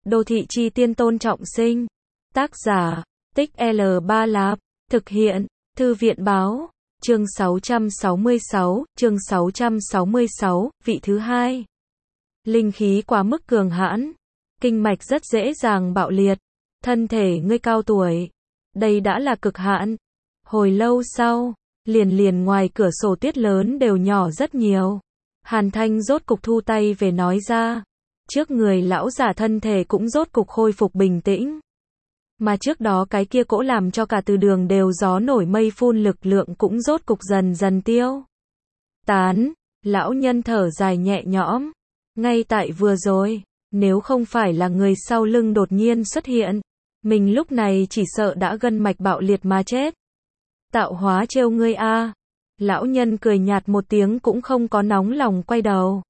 Đô thị chi tiên Tôn Trọng Sinh. Tác giả, Tích L Ba Lạp. Thực hiện, Thư viện báo. Chương 666, vị thứ hai. Linh khí quá mức cường hãn. Kinh mạch rất dễ dàng bạo liệt. Thân thể ngươi cao tuổi. Đây đã là cực hạn. Hồi lâu sau, liền ngoài cửa sổ tuyết lớn đều nhỏ rất nhiều. Hàn Thanh rốt cục thu tay về nói ra. Trước người lão giả thân thể cũng rốt cục khôi phục bình tĩnh. Mà trước đó cái kia cỗ làm cho cả từ đường đều gió nổi mây phun lực lượng cũng rốt cục dần dần tiêu tán. Lão nhân thở dài nhẹ nhõm. Ngay tại vừa rồi, nếu không phải là người sau lưng đột nhiên xuất hiện, mình lúc này chỉ sợ đã gân mạch bạo liệt mà chết. Tạo hóa trêu ngươi a. Lão nhân cười nhạt một tiếng cũng không có nóng lòng quay đầu,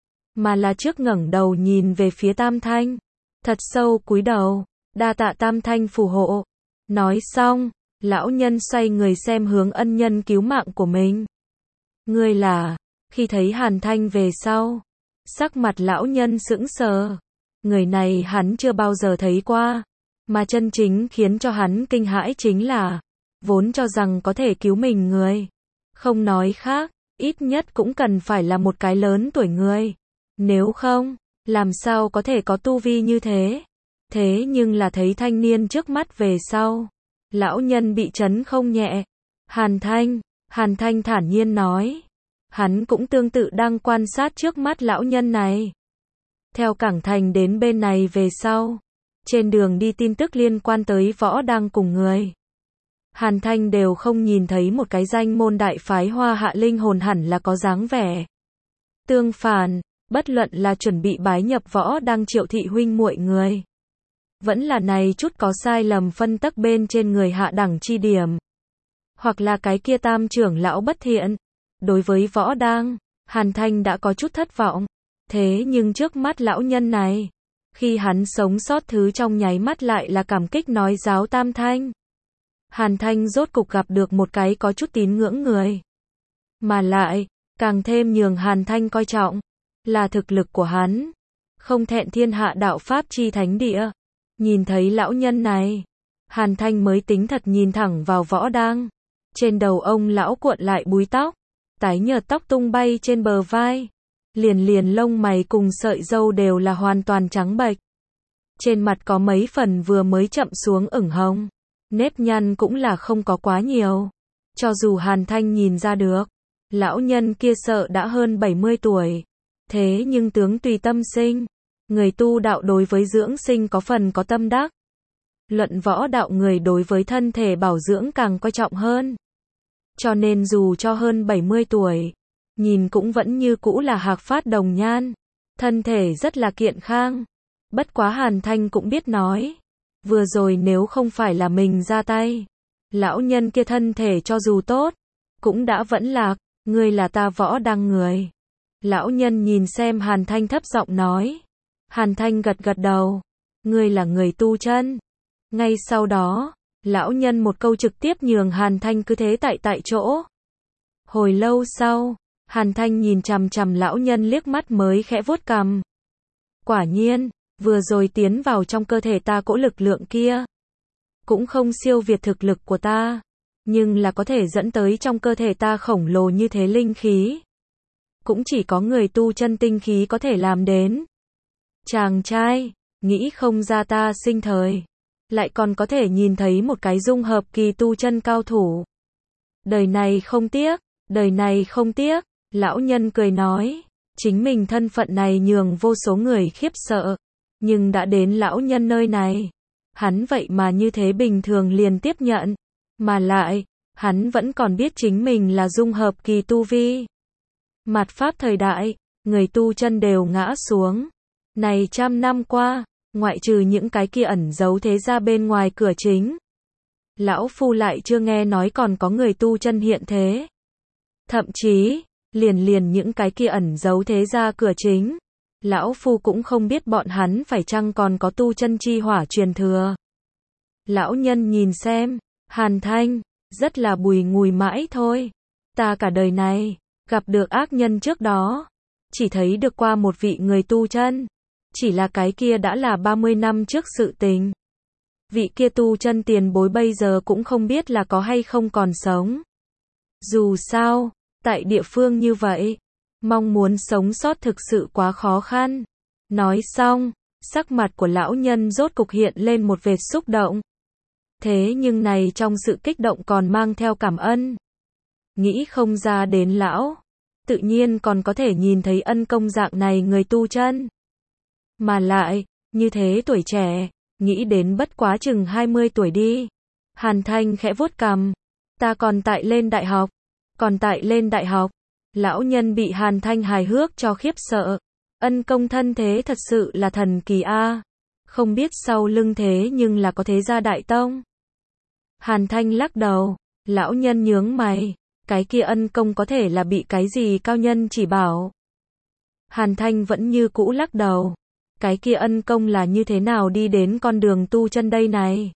mà là trước ngẩng đầu nhìn về phía Tam Thanh, thật sâu cúi đầu, đa tạ Tam Thanh phù hộ. Nói xong, lão nhân xoay người xem hướng ân nhân cứu mạng của mình. Ngươi là? Khi thấy Hàn Thanh về sau, sắc mặt lão nhân sững sờ. Người này hắn chưa bao giờ thấy qua, mà chân chính khiến cho hắn kinh hãi chính là, vốn cho rằng có thể cứu mình người, không nói khác, ít nhất cũng cần phải là một cái lớn tuổi người. Nếu không, làm sao có thể có tu vi như thế? Thế nhưng là thấy thanh niên trước mắt về sau, lão nhân bị chấn không nhẹ. Hàn Thanh thản nhiên nói. Hắn cũng tương tự đang quan sát trước mắt lão nhân này. Theo Cảng Thành đến bên này về sau, trên đường đi tin tức liên quan tới võ đang cùng người Hàn Thanh đều không nhìn thấy một cái danh môn đại phái Hoa Hạ linh hồn hẳn là có dáng vẻ. Tương phản, bất luận là chuẩn bị bái nhập võ đang Triệu thị huynh muội người, vẫn là này chút có sai lầm phân tắc bên trên người hạ đẳng chi điểm, hoặc là cái kia Tam trưởng lão bất thiện, đối với võ đang, Hàn Thanh đã có chút thất vọng. Thế nhưng trước mắt lão nhân này, khi hắn sống sót thứ trong nháy mắt lại là cảm kích nói giáo Tam Thanh. Hàn Thanh rốt cục gặp được một cái có chút tín ngưỡng người. Mà lại, càng thêm nhường Hàn Thanh coi trọng, là thực lực của hắn. Không thẹn thiên hạ đạo Pháp chi thánh địa. Nhìn thấy lão nhân này, Hàn Thanh mới tính thật nhìn thẳng vào võ đang. Trên đầu ông lão cuộn lại búi tóc, tái nhợt tóc tung bay trên bờ vai. Liền lông mày cùng sợi râu đều là hoàn toàn trắng bệch. Trên mặt có mấy phần vừa mới chậm xuống ửng hồng. Nếp nhăn cũng là không có quá nhiều. Cho dù Hàn Thanh nhìn ra được, lão nhân kia sợ đã hơn 70 tuổi. Thế nhưng tướng tùy tâm sinh. Người tu đạo đối với dưỡng sinh có phần có tâm đắc. Luận võ đạo người đối với thân thể bảo dưỡng càng coi trọng hơn. Cho nên dù cho hơn 70 tuổi, nhìn cũng vẫn như cũ là hạc phát đồng nhan. Thân thể rất là kiện khang. Bất quá Hàn Thanh cũng biết nói. Vừa rồi nếu không phải là mình ra tay, lão nhân kia thân thể cho dù tốt, cũng đã vẫn lạc. Ngươi là ta võ đang người. Lão nhân nhìn xem Hàn Thanh thấp giọng nói. Hàn Thanh gật đầu. Ngươi là người tu chân. Ngay sau đó, lão nhân một câu trực tiếp nhường Hàn Thanh cứ thế tại chỗ. Hồi lâu sau, Hàn Thanh nhìn chằm chằm lão nhân liếc mắt mới khẽ vuốt cằm. Quả nhiên, vừa rồi tiến vào trong cơ thể ta cỗ lực lượng kia, cũng không siêu việt thực lực của ta, nhưng là có thể dẫn tới trong cơ thể ta khổng lồ như thế linh khí. Cũng chỉ có người tu chân tinh khí có thể làm đến. Chàng trai, nghĩ không ra ta sinh thời, lại còn có thể nhìn thấy một cái dung hợp kỳ tu chân cao thủ. Đời này không tiếc. Lão nhân cười nói, chính mình thân phận này nhường vô số người khiếp sợ, nhưng đã đến lão nhân nơi này, hắn vậy mà như thế bình thường liền tiếp nhận, mà lại, hắn vẫn còn biết chính mình là dung hợp kỳ tu vi. Mạt Pháp thời đại, người tu chân đều ngã xuống. Này trăm năm qua, ngoại trừ những cái kia ẩn giấu thế gia bên ngoài cửa chính, lão phu lại chưa nghe nói còn có người tu chân hiện thế. Thậm chí, liền những cái kia ẩn giấu thế gia cửa chính, lão phu cũng không biết bọn hắn phải chăng còn có tu chân chi hỏa truyền thừa. Lão nhân nhìn xem, Hàn Thanh, rất là bùi ngùi mãi thôi. Ta cả đời này, gặp được ác nhân trước đó, chỉ thấy được qua một vị người tu chân. Chỉ là cái kia đã là 30 năm trước sự tình. Vị kia tu chân tiền bối bây giờ cũng không biết là có hay không còn sống. Dù sao, tại địa phương như vậy, mong muốn sống sót thực sự quá khó khăn. Nói xong, sắc mặt của lão nhân rốt cục hiện lên một vệt xúc động. Thế nhưng này trong sự kích động còn mang theo cảm ân. Nghĩ không ra đến lão, tự nhiên còn có thể nhìn thấy ân công dạng này người tu chân. Mà lại, như thế tuổi trẻ, nghĩ đến bất quá chừng 20 tuổi đi. Hàn Thanh khẽ vuốt cằm. Ta còn tại lên đại học. Còn tại lên đại học. Lão nhân bị Hàn Thanh hài hước cho khiếp sợ. Ân công thân thế thật sự là thần kỳ a. Không biết sau lưng thế nhưng là có thế gia đại tông. Hàn Thanh lắc đầu. Lão nhân nhướng mày. Cái kia ân công có thể là bị cái gì cao nhân chỉ bảo. Hàn Thanh vẫn như cũ lắc đầu. Cái kia ân công là như thế nào đi đến con đường tu chân đây này?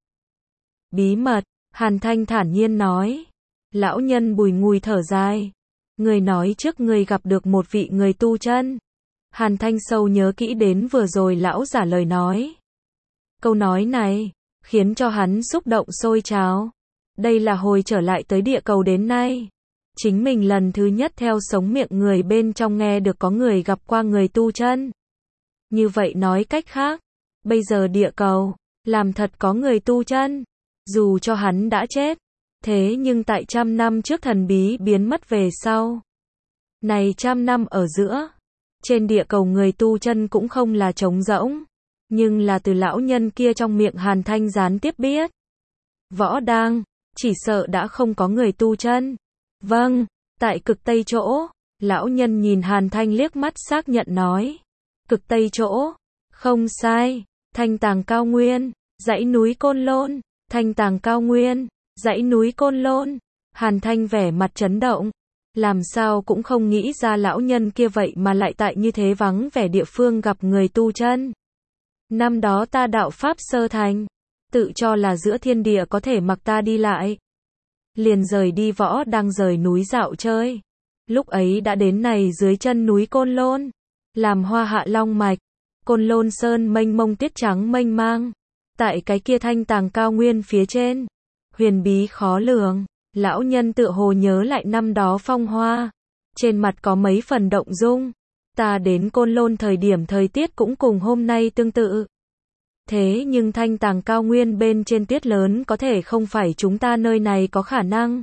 Bí mật, Hàn Thanh thản nhiên nói. Lão nhân bùi ngùi thở dài. Người nói trước người gặp được một vị người tu chân. Hàn Thanh sâu nhớ kỹ đến vừa rồi lão giả lời nói. Câu nói này, khiến cho hắn xúc động sôi trào. Đây là hồi trở lại tới địa cầu đến nay. Chính mình lần thứ nhất theo sống miệng người bên trong nghe được có người gặp qua người tu chân. Như vậy nói cách khác, bây giờ địa cầu, làm thật có người tu chân. Dù cho hắn đã chết, thế nhưng tại 100 năm trước thần bí biến mất về sau. Này 100 năm ở giữa, trên địa cầu người tu chân cũng không là trống rỗng, nhưng là từ lão nhân kia trong miệng Hàn Thanh gián tiếp biết. Võ Đang, chỉ sợ đã không có người tu chân. Vâng, tại cực Tây chỗ, lão nhân nhìn Hàn Thanh liếc mắt xác nhận nói. Cực Tây chỗ, không sai, Thanh Tàng cao nguyên, dãy núi Côn Lôn, Thanh Tàng cao nguyên, dãy núi Côn Lôn. Hàn Thanh vẻ mặt chấn động, làm sao cũng không nghĩ ra lão nhân kia vậy mà lại tại như thế vắng vẻ địa phương gặp người tu chân. Năm đó ta đạo pháp sơ thành, tự cho là giữa thiên địa có thể mặc ta đi lại. Liền rời đi Võ Đang rời núi dạo chơi. Lúc ấy đã đến này dưới chân núi Côn Lôn. Làm Hoa Hạ long mạch, Côn Lôn sơn mênh mông tuyết trắng mênh mang. Tại cái kia Thanh Tàng cao nguyên phía trên, huyền bí khó lường, lão nhân tựa hồ nhớ lại năm đó phong hoa. Trên mặt có mấy phần động dung. Ta đến Côn Lôn thời điểm thời tiết cũng cùng hôm nay tương tự. Thế nhưng Thanh Tàng cao nguyên bên trên tuyết lớn có thể không phải chúng ta nơi này có khả năng.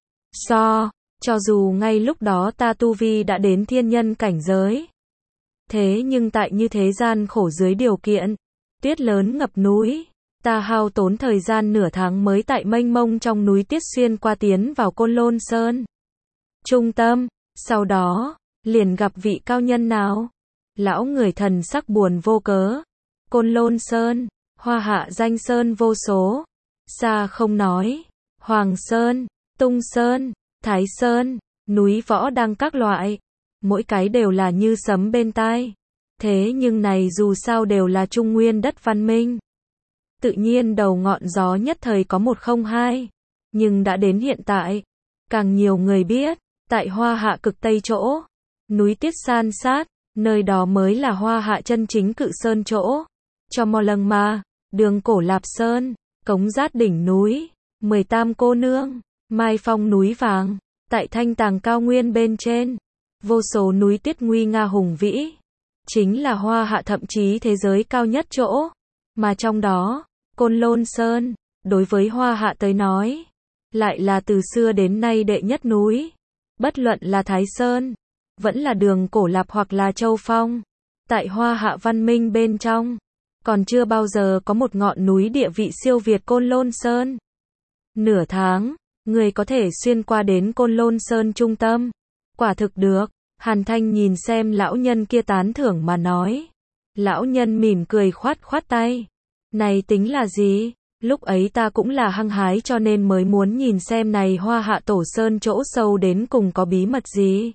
Cho dù ngay lúc đó ta tu vi đã đến thiên nhân cảnh giới. Thế nhưng tại như thế gian khổ dưới điều kiện, tuyết lớn ngập núi, ta hao tốn thời gian nửa tháng mới tại mênh mông trong núi tuyết xuyên qua tiến vào Côn Lôn Sơn. Trung tâm, sau đó, liền gặp vị cao nhân nào? Lão người thần sắc buồn vô cớ. Côn Lôn Sơn, Hoa Hạ danh sơn vô số. Xa không nói, Hoàng Sơn, Tung Sơn, Thái Sơn, núi Võ Đang các loại. Mỗi cái đều là như sấm bên tai. Thế nhưng này dù sao đều là Trung Nguyên đất văn minh. Tự nhiên đầu ngọn gió nhất thời có 102. Nhưng đã đến hiện tại, càng nhiều người biết, tại Hoa Hạ cực Tây chỗ, núi tuyết san sát, nơi đó mới là Hoa Hạ chân chính cự sơn chỗ. Cho Mò Lâng Ma, Đường Cổ Lạp Sơn, Cống Giát đỉnh núi, 18 cô nương, Mai Phong núi vàng, tại Thanh Tàng cao nguyên bên trên. Vô số núi tuyết nguy nga hùng vĩ, chính là Hoa Hạ thậm chí thế giới cao nhất chỗ, mà trong đó, Côn Lôn Sơn, đối với Hoa Hạ tới nói, lại là từ xưa đến nay đệ nhất núi, bất luận là Thái Sơn, vẫn là Đường Cổ Lạp hoặc là Châu Phong, tại Hoa Hạ văn minh bên trong, còn chưa bao giờ có một ngọn núi địa vị siêu việt Côn Lôn Sơn. Nửa tháng, người có thể xuyên qua đến Côn Lôn Sơn trung tâm. Quả thực được, Hàn Thanh nhìn xem lão nhân kia tán thưởng mà nói. Lão nhân mỉm cười khoát khoát tay. Này tính là gì? Lúc ấy ta cũng là hăng hái cho nên mới muốn nhìn xem này Hoa Hạ Tổ Sơn chỗ sâu đến cùng có bí mật gì.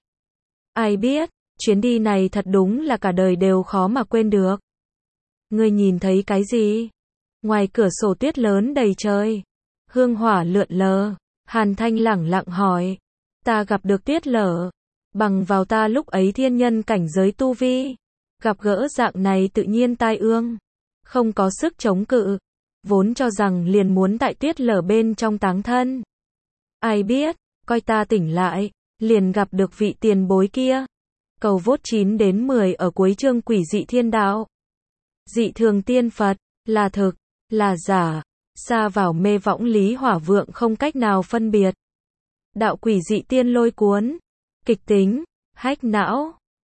Ai biết, chuyến đi này thật đúng là cả đời đều khó mà quên được. Ngươi nhìn thấy cái gì? Ngoài cửa sổ tuyết lớn đầy trời, hương hỏa lượn lờ. Hàn Thanh lẳng lặng hỏi. Ta gặp được tuyết lở. Bằng vào ta lúc ấy thiên nhân cảnh giới tu vi, Gặp gỡ dạng này tự nhiên tai ương, không có sức chống cự, vốn cho rằng liền muốn tại tuyết lở bên trong táng thân. Ai biết, coi ta tỉnh lại, liền gặp được vị tiền bối kia. Cầu vốt 9 đến 10 ở cuối chương Quỷ dị thiên đạo. Dị thường tiên Phật, là thực, là giả, xa vào mê võng lý hỏa vượng không cách nào phân biệt. Đạo quỷ dị tiên lôi cuốn, kịch tính, hách não.